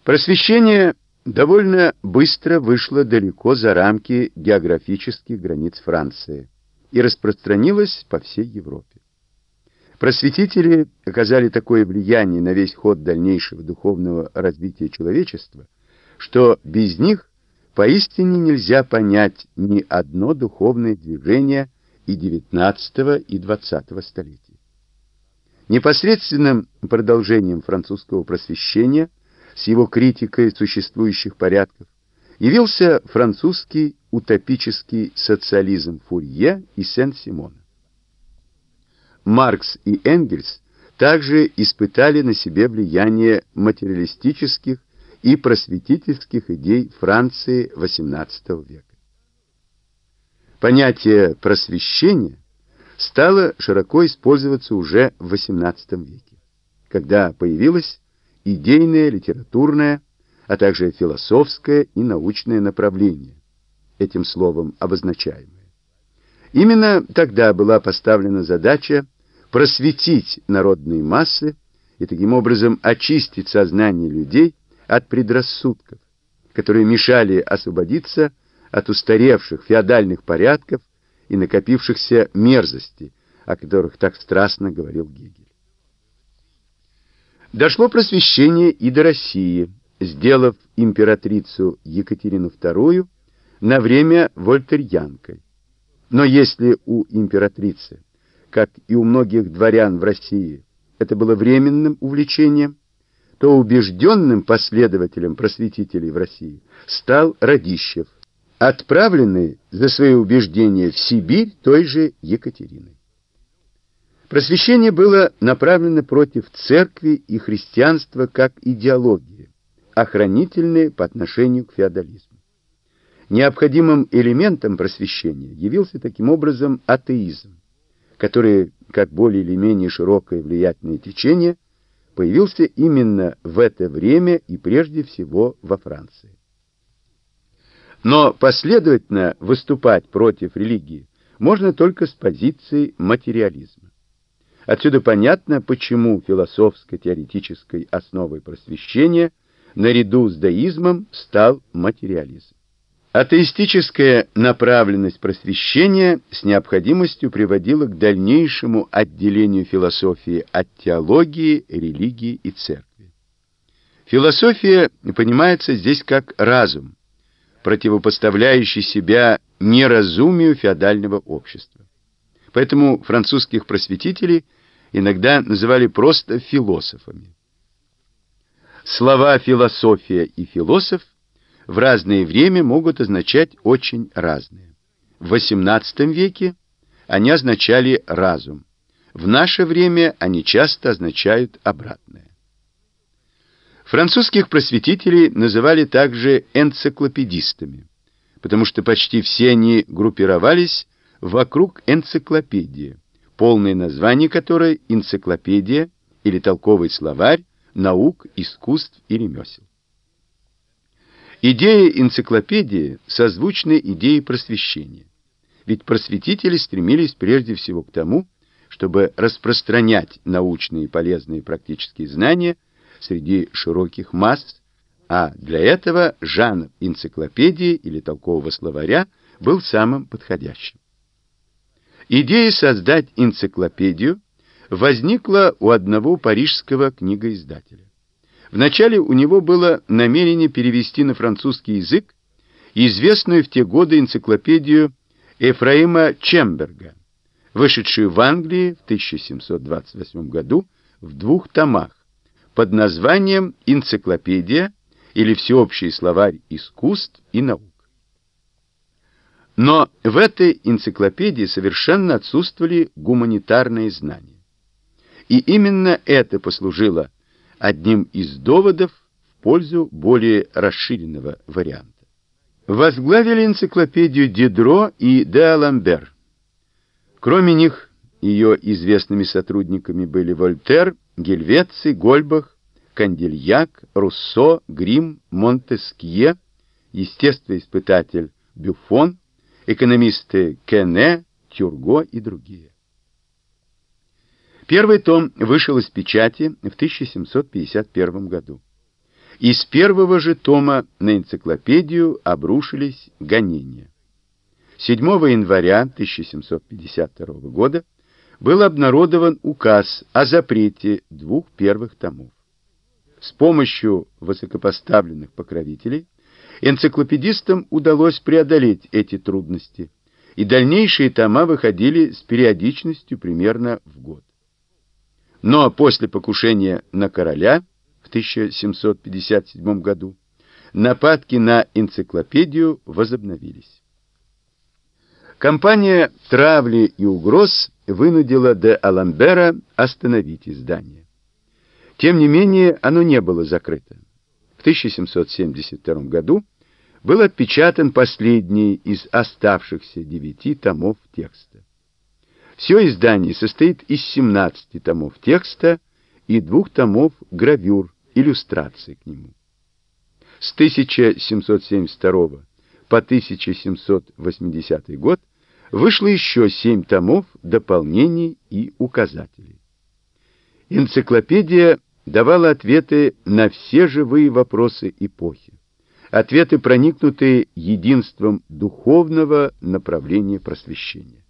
Просвещение довольно быстро вышло далеко за рамки географических границ Франции и распространилось по всей Европе. Просветители оказали такое влияние на весь ход дальнейшего духовного развития человечества, что без них поистине нельзя понять ни одно духовное движение и XIX и XX столетий. Непосредственным продолжением французского просвещения с его критикой существующих порядков явился французский утопический социализм Фурье и Сен-Симона. Маркс и Энгельс также испытали на себе влияние материалистических и просветительских идей Франции XVIII века. Понятие просвещения стало широко использоваться уже в XVIII веке, когда появилось идейное, литературное, а также философское и научное направление, этим словом обозначаемое. Именно тогда была поставлена задача просветить народные массы и таким образом очистить сознание людей от предрассудков, которые мешали освободиться от устаревших феодальных порядков и накопившихся мерзостей, о которых так страстно говорил Гегель. Дошло просвещение и до России, сделав императрицу Екатерину II на время вольтерьянкой. Но если у императрицы, как и у многих дворян в России, это было временным увлечением, то убежденным последователем просветителей в России стал Радищев, отправленный за свои убеждения в Сибирь той же Екатериной. Просвещение было направлено против церкви и христианства как идеологии, охранительной по отношению к феодализму. Необходимым элементом просвещения явился таким образом атеизм, который, как более или менее широкое влиятельное течение, появился именно в это время и прежде всего во Франции. Но последовательно выступать против религии можно только с позиции материализма. Отсюда понятно, почему философско-теоретической основой просвещения наряду с деизмом стал материализм. Атеистическая направленность просвещения с необходимостью приводила к дальнейшему отделению философии от теологии, религии и церкви. Философия понимается здесь как разум, противопоставляющий себя неразумию феодального общества. Поэтому французских просветителей иногда называли просто философами. Слова «философия» и «философ» в разное время могут означать очень разное. В XVIII веке они означали разум. В наше время они часто означают обратное. Французских просветителей называли также энциклопедистами, потому что почти все они группировались вокруг энциклопедии, полное название которой энциклопедия или толковый словарь наук, искусств и ремесел. Идея энциклопедии созвучна идее просвещения, ведь просветители стремились прежде всего к тому, чтобы распространять научные и полезные практические знания среди широких масс, а для этого жанр энциклопедии или толкового словаря был самым подходящим. Идея создать энциклопедию возникла у одного парижского книгоиздателя. Вначале у него было намерение перевести на французский язык известную в те годы энциклопедию Ефраима Чемберга, вышедшую в Англии в 1728 году в 2 томах под названием «Энциклопедия» или «Всеобщий словарь искусств и наук». Но в этой энциклопедии совершенно отсутствовали гуманитарные знания. И именно это послужило одним из доводов в пользу более расширенного варианта. Возглавили энциклопедию Дидро и де Аламбер. Кроме них, ее известными сотрудниками были Вольтер, Гельвеций, Гольбах, Кандильяк, Руссо, Грим, Монтескье, естествоиспытатель Бюфон, экономисты Кене, Тюрго и другие. Первый том вышел из печати в 1751 году. и с первого же тома на энциклопедию обрушились гонения. 7 января 1752 года был обнародован указ о запрете 2 первых томов. С помощью высокопоставленных покровителей энциклопедистам удалось преодолеть эти трудности, и дальнейшие тома выходили с периодичностью примерно в год. Но после покушения на короля в 1757 году нападки на энциклопедию возобновились. Кампания травли и угроз вынудила де Аламбера остановить издание. Тем не менее, оно не было закрыто. В 1772 году был отпечатан последний из оставшихся 9 томов текста. Все издание состоит из 17 томов текста и 2 томов гравюр, иллюстраций к нему. С 1772 по 1780 год вышло еще 7 томов дополнений и указателей. Энциклопедия давала ответы на все живые вопросы эпохи, ответы, проникнутые единством духовного направления просвещения.